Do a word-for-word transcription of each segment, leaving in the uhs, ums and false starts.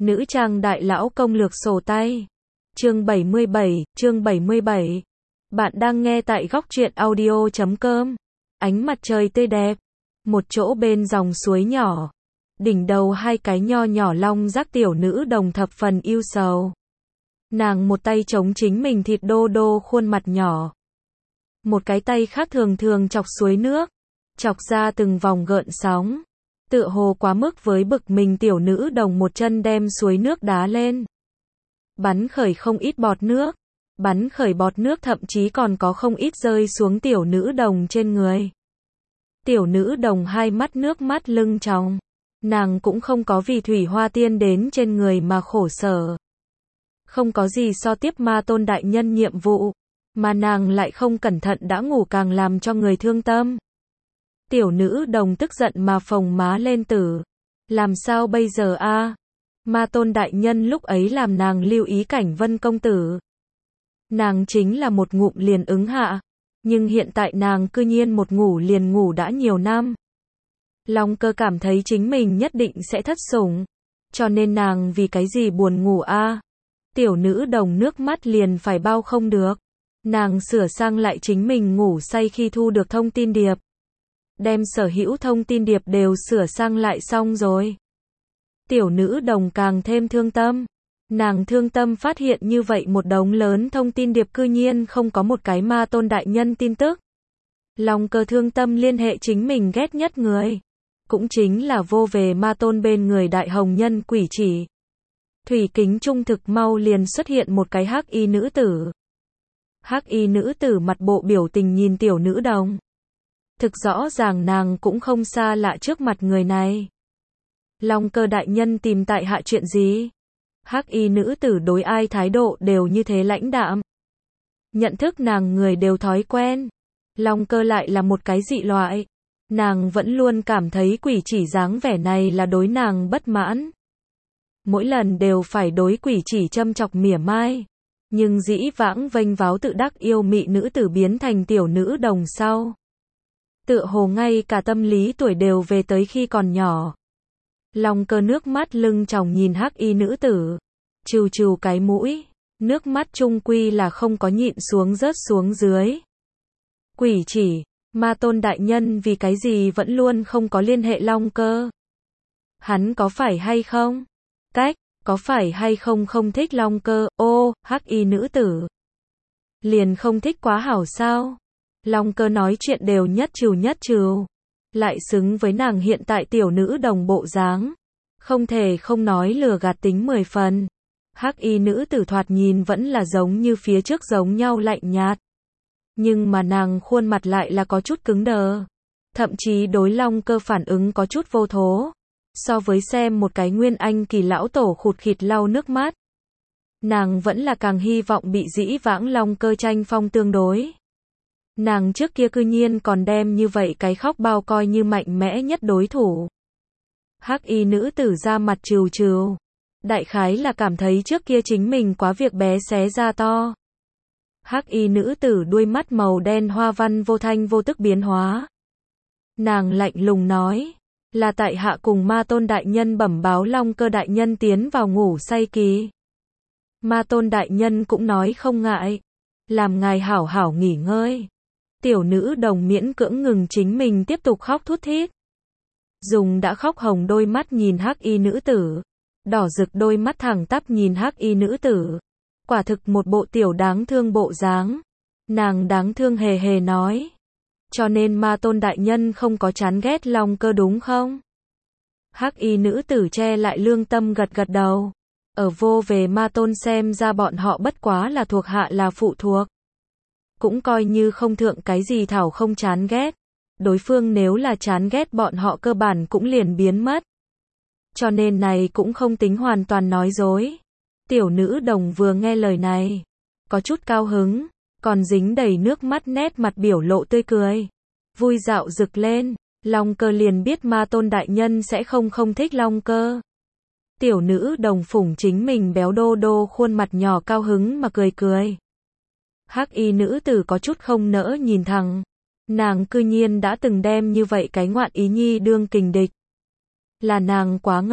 Nữ trang đại lão công lược sổ tay. Chương bảy mươi bảy, chương bảy mươi bảy. Bạn đang nghe tại góc truyện audio chấm com. Ánh mặt trời tươi đẹp. Một chỗ bên dòng suối nhỏ. Đỉnh đầu hai cái nho nhỏ long giác tiểu nữ đồng thập phần yêu sầu. Nàng một tay chống chính mình thịt đô đô khuôn mặt nhỏ. Một cái tay khác thường thường chọc suối nước. Chọc ra từng vòng gợn sóng. Tựa hồ quá mức với bực mình, tiểu nữ đồng một chân đem suối nước đá lên. Bắn khởi không ít bọt nước. Bắn khởi bọt nước thậm chí còn có không ít rơi xuống tiểu nữ đồng trên người. Tiểu nữ đồng hai mắt nước mắt lưng tròng. Nàng cũng không có vì thủy hoa tiên đến trên người mà khổ sở. Không có gì so tiếp ma tôn đại nhân nhiệm vụ. Mà nàng lại không cẩn thận đã ngủ càng làm cho người thương tâm. Tiểu nữ đồng tức giận mà phồng má lên tử. Làm sao bây giờ a? À? Ma tôn đại nhân lúc ấy làm nàng lưu ý cảnh Vân công tử. Nàng chính là một ngụm liền ứng hạ. Nhưng hiện tại nàng cư nhiên một ngủ liền ngủ đã nhiều năm. Long Cơ cảm thấy chính mình nhất định sẽ thất sủng. Cho nên nàng vì cái gì buồn ngủ a? À? Tiểu nữ đồng nước mắt liền phải bao không được. Nàng sửa sang lại chính mình ngủ say khi thu được thông tin điệp. Đem sở hữu thông tin điệp đều sửa sang lại xong rồi. Tiểu nữ đồng càng thêm thương tâm. Nàng thương tâm phát hiện như vậy một đống lớn thông tin điệp cư nhiên không có một cái ma tôn đại nhân tin tức. Long Cơ thương tâm liên hệ chính mình ghét nhất người. Cũng chính là vô về ma tôn bên người đại hồng nhân Quỷ Chỉ. Thủy kính trung thực mau liền xuất hiện một cái hắc y nữ tử. Hắc y nữ tử mặt bộ biểu tình nhìn tiểu nữ đồng. Thực rõ ràng nàng cũng không xa lạ trước mặt người này. Long Cơ đại nhân tìm tại hạ chuyện gì? Hắc y nữ tử đối ai thái độ đều như thế lãnh đạm. Nhận thức nàng người đều thói quen. Long Cơ lại là một cái dị loại. Nàng vẫn luôn cảm thấy Quỷ Chỉ dáng vẻ này là đối nàng bất mãn. Mỗi lần đều phải đối Quỷ Chỉ châm chọc mỉa mai. Nhưng dĩ vãng vênh váo tự đắc yêu mị nữ tử biến thành tiểu nữ đồng sau. Tựa hồ ngay cả tâm lý tuổi đều về tới khi còn nhỏ. Long Cơ nước mắt lưng tròng nhìn hắc y nữ tử. Trừ trừ cái mũi. Nước mắt trung quy là không có nhịn xuống rớt xuống dưới. Quỷ Chỉ, ma tôn đại nhân vì cái gì vẫn luôn không có liên hệ Long Cơ? Hắn có phải hay không? Cách, có phải hay không không thích Long Cơ? Ô, hắc y nữ tử. Liền không thích quá hảo sao? Long Cơ nói chuyện đều nhất trừ nhất trừ. Lại xứng với nàng hiện tại tiểu nữ đồng bộ dáng. Không thể không nói lừa gạt tính mười phần. Hắc y nữ tử thoạt nhìn vẫn là giống như phía trước giống nhau lạnh nhạt. Nhưng mà nàng khuôn mặt lại là có chút cứng đờ. Thậm chí đối Long Cơ phản ứng có chút vô thố. So với xem một cái nguyên anh kỳ lão tổ khụt khịt lau nước mắt. Nàng vẫn là càng hy vọng bị dĩ vãng Long Cơ tranh phong tương đối. Nàng trước kia cư nhiên còn đem như vậy cái khóc bao coi như mạnh mẽ nhất đối thủ. Hắc y nữ tử ra mặt trừ trừ. Đại khái là cảm thấy trước kia chính mình quá việc bé xé ra to. Hắc y nữ tử đuôi mắt màu đen hoa văn vô thanh vô tức biến hóa. Nàng lạnh lùng nói. Là tại hạ cùng ma tôn đại nhân bẩm báo Long Cơ đại nhân tiến vào ngủ say kỳ. Ma tôn đại nhân cũng nói không ngại. Làm ngài hảo hảo nghỉ ngơi. Tiểu nữ đồng miễn cưỡng ngừng chính mình tiếp tục khóc thút thít. Dùng đã khóc hồng đôi mắt nhìn hắc y nữ tử. Đỏ rực đôi mắt thẳng tắp nhìn hắc y nữ tử. Quả thực một bộ tiểu đáng thương bộ dáng. Nàng đáng thương hề hề nói. Cho nên ma tôn đại nhân không có chán ghét Long Cơ đúng không? Hắc y nữ tử che lại lương tâm gật gật đầu. Ở vô về ma tôn xem ra bọn họ bất quá là thuộc hạ là phụ thuộc. Cũng coi như không thượng cái gì thảo không chán ghét. Đối phương nếu là chán ghét bọn họ cơ bản cũng liền biến mất. Cho nên này cũng không tính hoàn toàn nói dối. Tiểu nữ đồng vừa nghe lời này. Có chút cao hứng. Còn dính đầy nước mắt nét mặt biểu lộ tươi cười. Vui dạo rực lên. Long Cơ liền biết ma tôn đại nhân sẽ không không thích Long Cơ. Tiểu nữ đồng phủng chính mình béo đô đô khuôn mặt nhỏ cao hứng mà cười cười. Hắc y nữ tử có chút không nỡ nhìn thẳng. Nàng cư nhiên đã từng đem như vậy cái ngoạn ý nhi đương kình địch. Là nàng quá ngốc.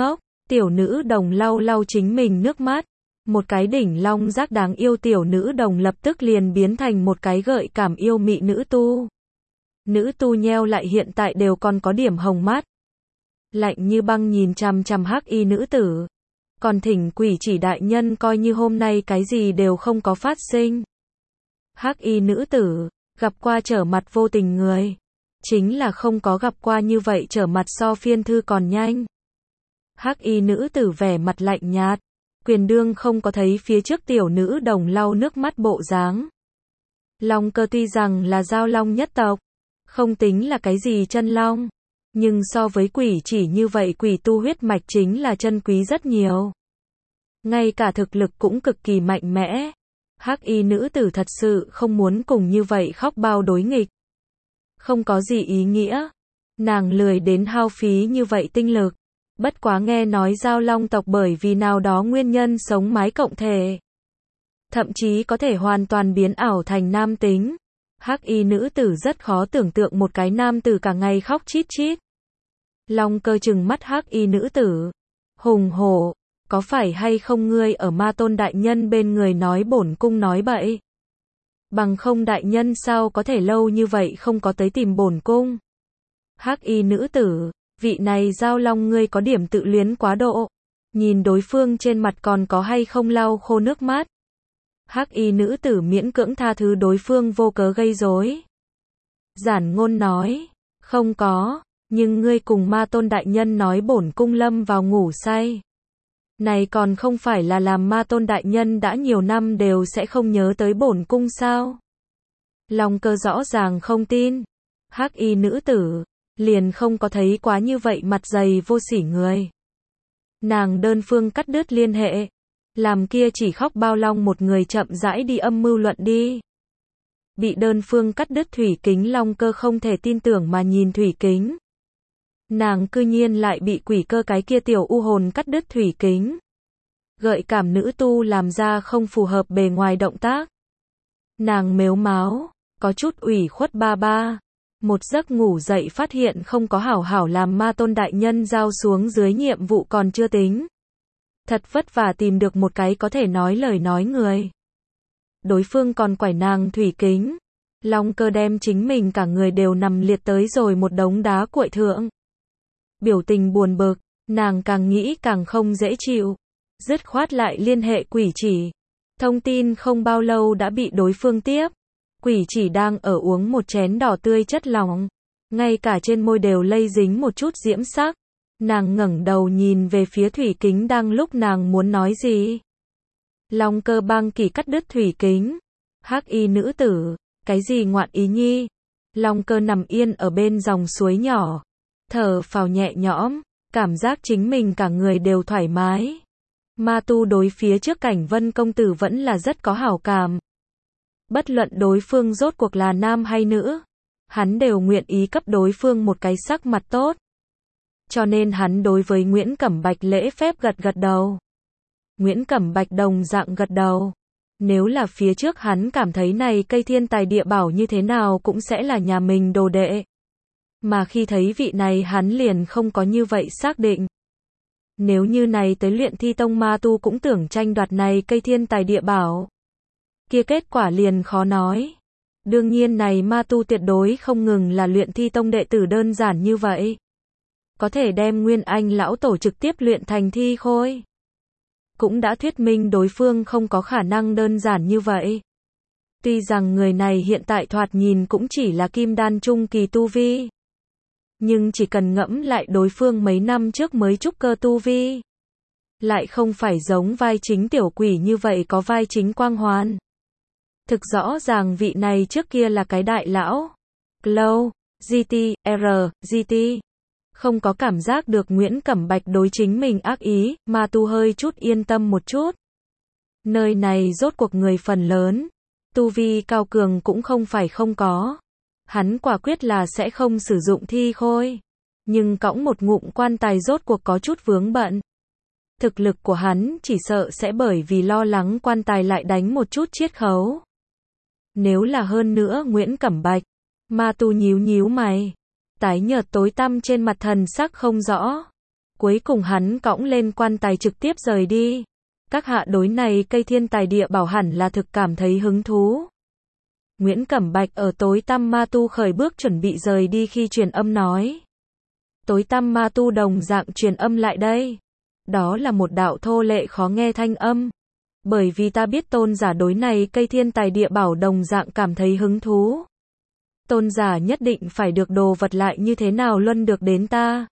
Tiểu nữ đồng lau lau chính mình nước mắt. Một cái đỉnh long giác đáng yêu tiểu nữ đồng lập tức liền biến thành một cái gợi cảm yêu mị nữ tu. Nữ tu nheo lại hiện tại đều còn có điểm hồng mắt. Lạnh như băng nhìn chằm chằm hắc y nữ tử. Còn thỉnh quỷ chỉ đại nhân coi như hôm nay cái gì đều không có phát sinh. Hắc y nữ tử, gặp qua trở mặt vô tình người. Chính là không có gặp qua như vậy trở mặt so phiên thư còn nhanh. Hắc y nữ tử vẻ mặt lạnh nhạt. Quyền đương không có thấy phía trước tiểu nữ đồng lau nước mắt bộ dáng. Long Cơ tuy rằng là giao long nhất tộc, không tính là cái gì chân long, nhưng so với quỷ chỉ như vậy quỷ tu huyết mạch chính là chân quý rất nhiều. Ngay cả thực lực cũng cực kỳ mạnh mẽ. Hắc y nữ tử thật sự không muốn cùng như vậy khóc bao đối nghịch. Không có gì ý nghĩa. Nàng lười đến hao phí như vậy tinh lực. Bất quá nghe nói giao long tộc bởi vì nào đó nguyên nhân sống mái cộng thể. Thậm chí có thể hoàn toàn biến ảo thành nam tính. Hắc y nữ tử rất khó tưởng tượng một cái nam tử cả ngày khóc chít chít. Long Cơ trừng mắt hắc y nữ tử. Hùng hổ, có phải hay không ngươi ở Ma Tôn đại nhân bên người nói bổn cung nói bậy? Bằng không đại nhân sao có thể lâu như vậy không có tới tìm bổn cung? Hắc y nữ tử, vị này giao long ngươi có điểm tự luyến quá độ. Nhìn đối phương trên mặt còn có hay không lau khô nước mắt. Hắc y nữ tử miễn cưỡng tha thứ đối phương vô cớ gây rối. Giản ngôn nói, không có, nhưng ngươi cùng Ma Tôn đại nhân nói bổn cung lâm vào ngủ say. Này còn không phải là làm Ma Tôn đại nhân đã nhiều năm đều sẽ không nhớ tới bổn cung sao? Long Cơ rõ ràng không tin. Hắc y nữ tử, liền không có thấy quá như vậy mặt dày vô sỉ người. Nàng đơn phương cắt đứt liên hệ. Làm kia chỉ khóc bao long một người chậm rãi đi âm mưu luận đi. Bị đơn phương cắt đứt thủy kính Long Cơ không thể tin tưởng mà nhìn thủy kính. Nàng cư nhiên lại bị quỷ cơ cái kia tiểu u hồn cắt đứt thủy kính. Gợi cảm nữ tu làm ra không phù hợp bề ngoài động tác. Nàng mếu máo, có chút ủy khuất ba ba. Một giấc ngủ dậy phát hiện không có hảo hảo làm Ma Tôn đại nhân giao xuống dưới nhiệm vụ còn chưa tính. Thật vất vả tìm được một cái có thể nói lời nói người. Đối phương còn quải nàng thủy kính. Long Cơ đem chính mình cả người đều nằm liệt tới rồi một đống đá cuội thượng. Biểu tình buồn bực, nàng càng nghĩ càng không dễ chịu. Dứt khoát lại liên hệ quỷ chỉ. Thông tin không bao lâu đã bị đối phương tiếp. Quỷ chỉ đang ở uống một chén đỏ tươi chất lỏng. Ngay cả trên môi đều lây dính một chút diễm sắc. Nàng ngẩng đầu nhìn về phía thủy kính đang lúc nàng muốn nói gì. Long Cơ băng kỳ cắt đứt thủy kính. Hắc y nữ tử, cái gì ngoạn ý nhi? Long Cơ nằm yên ở bên dòng suối nhỏ. Thở phào nhẹ nhõm, cảm giác chính mình cả người đều thoải mái. Ma tu đối phía trước Cảnh Vân công tử vẫn là rất có hảo cảm. Bất luận đối phương rốt cuộc là nam hay nữ, hắn đều nguyện ý cấp đối phương một cái sắc mặt tốt. Cho nên hắn đối với Nguyễn Cẩm Bạch lễ phép gật gật đầu. Nguyễn Cẩm Bạch đồng dạng gật đầu. Nếu là phía trước hắn cảm thấy này cây thiên tài địa bảo như thế nào cũng sẽ là nhà mình đồ đệ. Mà khi thấy vị này hắn liền không có như vậy xác định. Nếu như này tới luyện thi tông ma tu cũng tưởng tranh đoạt này cây thiên tài địa bảo. Kia kết quả liền khó nói. Đương nhiên này ma tu tuyệt đối không ngừng là luyện thi tông đệ tử đơn giản như vậy. Có thể đem Nguyên Anh lão tổ trực tiếp luyện thành thi khôi. Cũng đã thuyết minh đối phương không có khả năng đơn giản như vậy. Tuy rằng người này hiện tại thoạt nhìn cũng chỉ là kim đan trung kỳ tu vi. Nhưng chỉ cần ngẫm lại đối phương mấy năm trước mới trúc cơ tu vi. Lại không phải giống vai chính tiểu quỷ như vậy có vai chính quang hoàn. Thực rõ ràng vị này trước kia là cái đại lão. Glow, giê tê, R, giê tê. Không có cảm giác được Nguyễn Cẩm Bạch đối chính mình ác ý, mà tu hơi chút yên tâm một chút. Nơi này rốt cuộc người phần lớn. Tu vi cao cường cũng không phải không có. Hắn quả quyết là sẽ không sử dụng thi khôi. Nhưng cõng một ngụm quan tài rốt cuộc có chút vướng bận. Thực lực của hắn chỉ sợ sẽ bởi vì lo lắng quan tài lại đánh một chút chiết khấu. Nếu là hơn nữa Nguyễn Cẩm Bạch, ma tu nhíu nhíu mày. Tái nhợt tối tăm trên mặt thần sắc không rõ. Cuối cùng hắn cõng lên quan tài trực tiếp rời đi. Các hạ đối này cây thiên tài địa bảo hẳn là thực cảm thấy hứng thú. Nguyễn Cẩm Bạch ở tối tăm ma tu khởi bước chuẩn bị rời đi khi truyền âm nói. Tối tăm ma tu đồng dạng truyền âm lại đây. Đó là một đạo thô lệ khó nghe thanh âm. Bởi vì ta biết tôn giả đối này cây thiên tài địa bảo đồng dạng cảm thấy hứng thú. Tôn giả nhất định phải được đồ vật lại như thế nào luân được đến ta.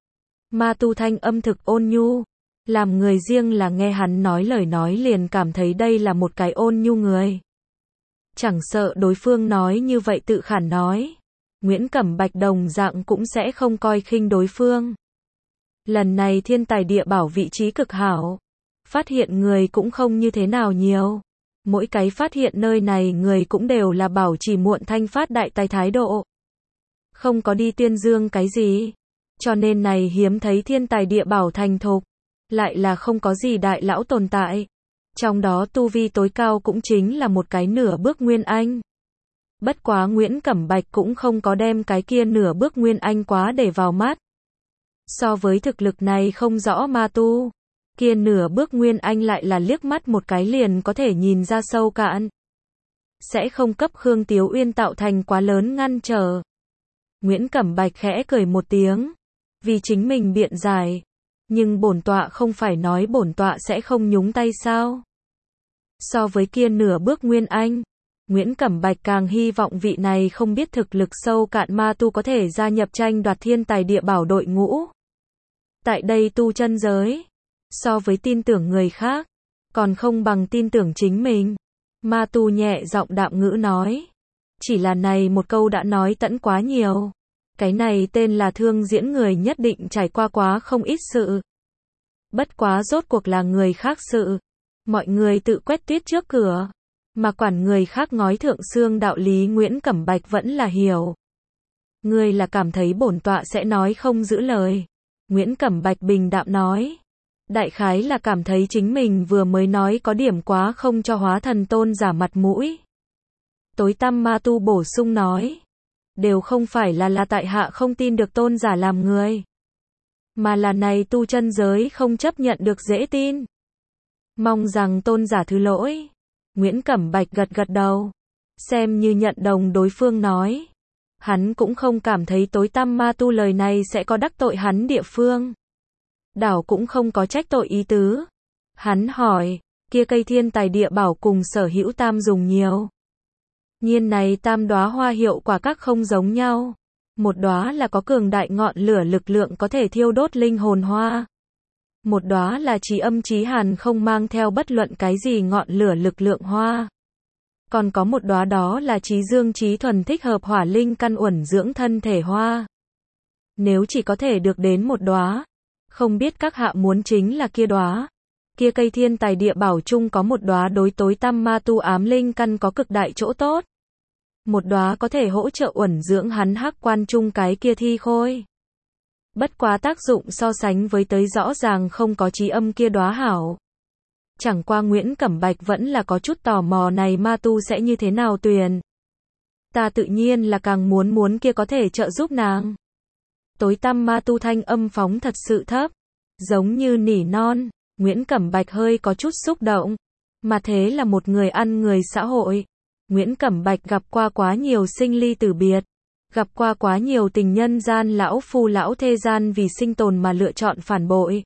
Ma tu thanh âm thực ôn nhu. Làm người riêng là nghe hắn nói lời nói liền cảm thấy đây là một cái ôn nhu người. Chẳng sợ đối phương nói như vậy tự khản nói. Nguyễn Cẩm Bạch đồng dạng cũng sẽ không coi khinh đối phương. Lần này thiên tài địa bảo vị trí cực hảo. Phát hiện người cũng không như thế nào nhiều. Mỗi cái phát hiện nơi này người cũng đều là bảo trì muộn thanh phát đại tài thái độ. Không có đi tuyên dương cái gì. Cho nên này hiếm thấy thiên tài địa bảo thành thục. Lại là không có gì đại lão tồn tại. Trong đó tu vi tối cao cũng chính là một cái nửa bước Nguyên Anh. Bất quá Nguyễn Cẩm Bạch cũng không có đem cái kia nửa bước Nguyên Anh quá để vào mắt. So với thực lực này không rõ ma tu, kia nửa bước Nguyên Anh lại là liếc mắt một cái liền có thể nhìn ra sâu cạn. Sẽ không cấp Khương Tiếu Uyên tạo thành quá lớn ngăn trở. Nguyễn Cẩm Bạch khẽ cười một tiếng, vì chính mình biện giải. Nhưng bổn tọa không phải nói bổn tọa sẽ không nhúng tay sao? So với kia nửa bước Nguyên Anh, Nguyễn Cẩm Bạch càng hy vọng vị này không biết thực lực sâu cạn ma tu có thể gia nhập tranh đoạt thiên tài địa bảo đội ngũ. Tại đây tu chân giới, so với tin tưởng người khác, còn không bằng tin tưởng chính mình. Ma tu nhẹ giọng đạm ngữ nói. Chỉ là này một câu đã nói tẫn quá nhiều. Cái này tên là thương diễn người nhất định trải qua quá không ít sự. Bất quá rốt cuộc là người khác sự. Mọi người tự quét tuyết trước cửa. Mà quản người khác ngói thượng xương đạo lý Nguyễn Cẩm Bạch vẫn là hiểu. Ngươi là cảm thấy bổn tọa sẽ nói không giữ lời. Nguyễn Cẩm Bạch bình đạm nói. Đại khái là cảm thấy chính mình vừa mới nói có điểm quá không cho hóa thần tôn giả mặt mũi. Tối tăm ma tu bổ sung nói. Đều không phải là là tại hạ không tin được tôn giả làm người. Mà là này tu chân giới không chấp nhận được dễ tin. Mong rằng tôn giả thứ lỗi. Nguyễn Cẩm Bạch gật gật đầu. Xem như nhận đồng đối phương nói. Hắn cũng không cảm thấy tối tăm ma tu lời này sẽ có đắc tội hắn địa phương. Đảo cũng không có trách tội ý tứ. Hắn hỏi, kia cây thiên tài địa bảo cùng sở hữu tam dùng nhiều. Nhiên này tam đóa hoa hiệu quả các không giống nhau. Một đóa là có cường đại ngọn lửa lực lượng có thể thiêu đốt linh hồn hoa. Một đóa là trí âm trí hàn không mang theo bất luận cái gì ngọn lửa lực lượng hoa. Còn có một đóa đó là trí dương trí thuần thích hợp hỏa linh căn uẩn dưỡng thân thể hoa. Nếu chỉ có thể được đến một đóa, không biết các hạ muốn chính là kia đóa. Kia cây thiên tài địa bảo chung có một đóa đối tối tăm ma tu ám linh căn có cực đại chỗ tốt. Một đóa có thể hỗ trợ uẩn dưỡng hắn hắc quan chung cái kia thi khôi. Bất quá tác dụng so sánh với tới rõ ràng không có trí âm kia đóa hảo. Chẳng qua Nguyễn Cẩm Bạch vẫn là có chút tò mò này ma tu sẽ như thế nào tuyển. Ta tự nhiên là càng muốn muốn kia có thể trợ giúp nàng. Tối tăm ma tu thanh âm phóng thật sự thấp. Giống như nỉ non. Nguyễn Cẩm Bạch hơi có chút xúc động. Mà thế là một người ăn người xã hội. Nguyễn Cẩm Bạch gặp qua quá nhiều sinh ly tử biệt. Gặp qua quá nhiều tình nhân gian lão phu lão thê gian vì sinh tồn mà lựa chọn phản bội.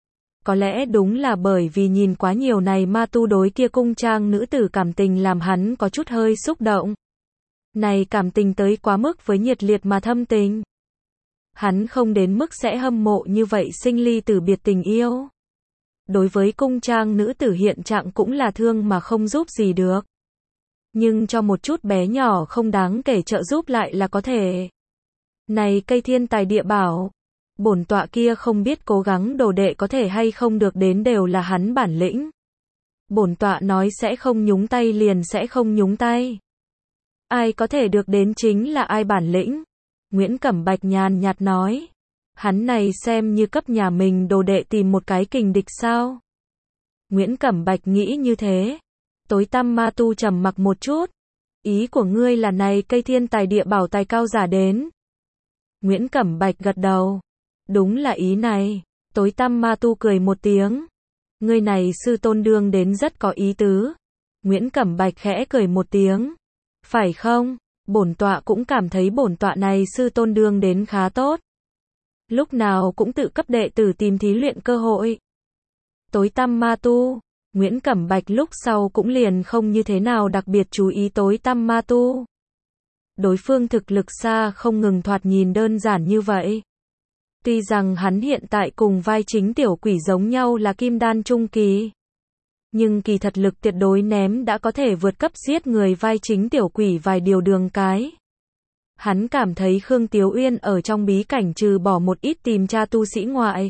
Có lẽ đúng là bởi vì nhìn quá nhiều này ma tu đối kia cung trang nữ tử cảm tình làm hắn có chút hơi xúc động. Này cảm tình tới quá mức với nhiệt liệt mà thâm tình. Hắn không đến mức sẽ hâm mộ như vậy sinh ly tử biệt tình yêu. Đối với cung trang nữ tử hiện trạng cũng là thương mà không giúp gì được. Nhưng cho một chút bé nhỏ không đáng kể trợ giúp lại là có thể. Này cây thiên tài địa bảo. Bổn tọa kia không biết cố gắng đồ đệ có thể hay không được đến đều là hắn bản lĩnh. Bổn tọa nói sẽ không nhúng tay liền sẽ không nhúng tay. Ai có thể được đến chính là ai bản lĩnh. Nguyễn Cẩm Bạch nhàn nhạt nói. Hắn này xem như cấp nhà mình đồ đệ tìm một cái kình địch sao. Nguyễn Cẩm Bạch nghĩ như thế. Tối tăm ma tu trầm mặc một chút. Ý của ngươi là này cây thiên tài địa bảo tài cao giả đến. Nguyễn Cẩm Bạch gật đầu. Đúng là ý này. Tối tăm ma tu cười một tiếng. Ngươi này sư tôn đương đến rất có ý tứ. Nguyễn Cẩm Bạch khẽ cười một tiếng. Phải không? Bổn tọa cũng cảm thấy bổn tọa này sư tôn đương đến khá tốt. Lúc nào cũng tự cấp đệ tử tìm thí luyện cơ hội. Tối tăm ma tu. Nguyễn Cẩm Bạch lúc sau cũng liền không như thế nào đặc biệt chú ý tối tăm ma tu. Đối phương thực lực xa không ngừng thoạt nhìn đơn giản như vậy. Tuy rằng hắn hiện tại cùng vai chính tiểu quỷ giống nhau là kim đan trung kỳ. Nhưng kỳ thật lực tuyệt đối ném đã có thể vượt cấp giết người vai chính tiểu quỷ vài điều đường cái. Hắn cảm thấy Khương Tiếu Uyên ở trong bí cảnh trừ bỏ một ít tìm tra tu sĩ ngoại.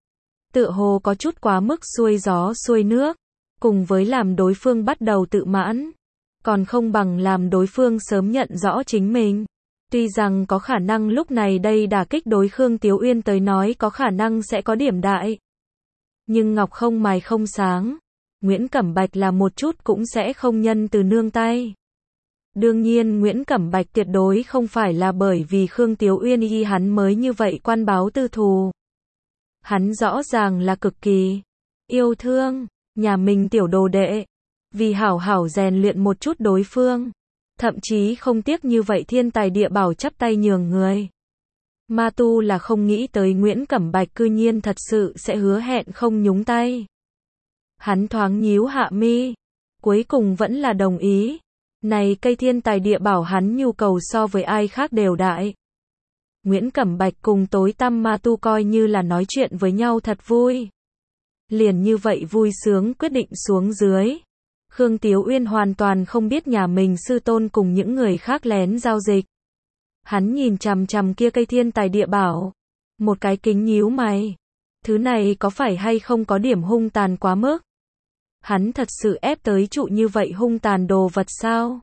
Tựa hồ có chút quá mức xuôi gió xuôi nước, cùng với làm đối phương bắt đầu tự mãn. Còn không bằng làm đối phương sớm nhận rõ chính mình. Tuy rằng có khả năng lúc này đây đả kích đối Khương Tiếu Uyên tới nói có khả năng sẽ có điểm đại. Nhưng ngọc không mài không sáng. Nguyễn Cẩm Bạch là một chút cũng sẽ không nhân từ nương tay. Đương nhiên Nguyễn Cẩm Bạch tuyệt đối không phải là bởi vì Khương Tiếu Uyên y hắn mới như vậy quan báo tư thù. Hắn rõ ràng là cực kỳ yêu thương nhà mình tiểu đồ đệ. Vì hảo hảo rèn luyện một chút đối phương. Thậm chí không tiếc như vậy thiên tài địa bảo chắp tay nhường người. Ma tu là không nghĩ tới Nguyễn Cẩm Bạch cư nhiên thật sự sẽ hứa hẹn không nhúng tay. Hắn thoáng nhíu hạ mi. Cuối cùng vẫn là đồng ý. Này cây thiên tài địa bảo hắn nhu cầu so với ai khác đều đại. Nguyễn Cẩm Bạch cùng tối tăm ma tu coi như là nói chuyện với nhau thật vui. Liền như vậy vui sướng quyết định xuống dưới. Khương Tiếu Uyên hoàn toàn không biết nhà mình sư tôn cùng những người khác lén giao dịch. Hắn nhìn chằm chằm kia cây thiên tài địa bảo. Một cái kính nhíu mày. Thứ này có phải hay không có điểm hung tàn quá mức? Hắn thật sự ép tới trụ như vậy hung tàn đồ vật sao?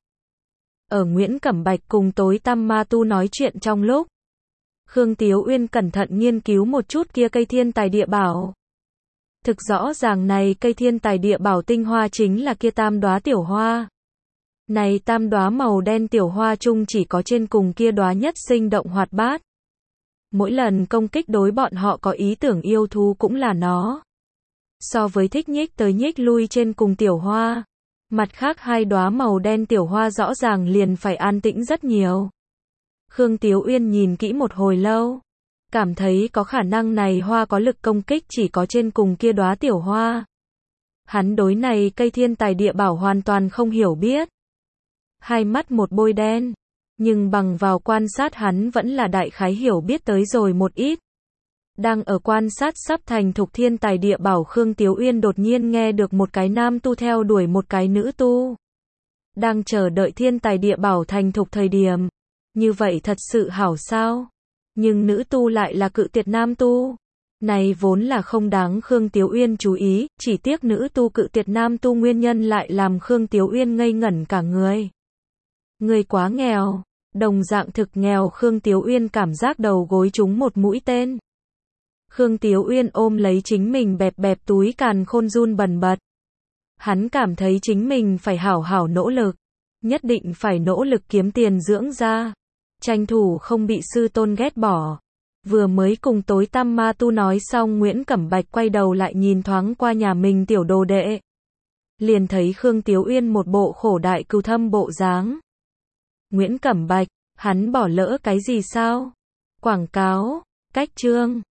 Ở Nguyễn Cẩm Bạch cùng tối tăm ma tu nói chuyện trong lúc. Khương Tiếu Uyên cẩn thận nghiên cứu một chút kia cây thiên tài địa bảo. Thực rõ ràng này cây thiên tài địa bảo tinh hoa chính là kia tam đóa tiểu hoa. Này tam đóa màu đen tiểu hoa chung chỉ có trên cùng kia đóa nhất sinh động hoạt bát. Mỗi lần công kích đối bọn họ có ý tưởng yêu thú cũng là nó. So với thích nhích tới nhích lui trên cùng tiểu hoa. Mặt khác hai đóa màu đen tiểu hoa rõ ràng liền phải an tĩnh rất nhiều. Khương Tiếu Uyên nhìn kỹ một hồi lâu. Cảm thấy có khả năng này hoa có lực công kích chỉ có trên cùng kia đóa tiểu hoa. Hắn đối này cây thiên tài địa bảo hoàn toàn không hiểu biết. Hai mắt một bôi đen. Nhưng bằng vào quan sát hắn vẫn là đại khái hiểu biết tới rồi một ít. Đang ở quan sát sắp thành thục thiên tài địa bảo Khương Tiếu Uyên đột nhiên nghe được một cái nam tu theo đuổi một cái nữ tu. Đang chờ đợi thiên tài địa bảo thành thục thời điểm. Như vậy thật sự hảo sao? Nhưng nữ tu lại là cự tuyệt nam tu. Này vốn là không đáng Khương Tiếu Uyên chú ý, chỉ tiếc nữ tu cự tuyệt nam tu nguyên nhân lại làm Khương Tiếu Uyên ngây ngẩn cả người. Người quá nghèo, đồng dạng thực nghèo Khương Tiếu Uyên cảm giác đầu gối trúng một mũi tên. Khương Tiếu Uyên ôm lấy chính mình bẹp bẹp túi càn khôn run bần bật. Hắn cảm thấy chính mình phải hảo hảo nỗ lực, nhất định phải nỗ lực kiếm tiền dưỡng ra. Tranh thủ không bị sư tôn ghét bỏ. Vừa mới cùng tối tăm ma tu nói xong Nguyễn Cẩm Bạch quay đầu lại nhìn thoáng qua nhà mình tiểu đồ đệ. Liền thấy Khương Tiếu Uyên một bộ khổ đại cừu thâm bộ dáng. Nguyễn Cẩm Bạch, hắn bỏ lỡ cái gì sao? Quảng cáo, cách chương.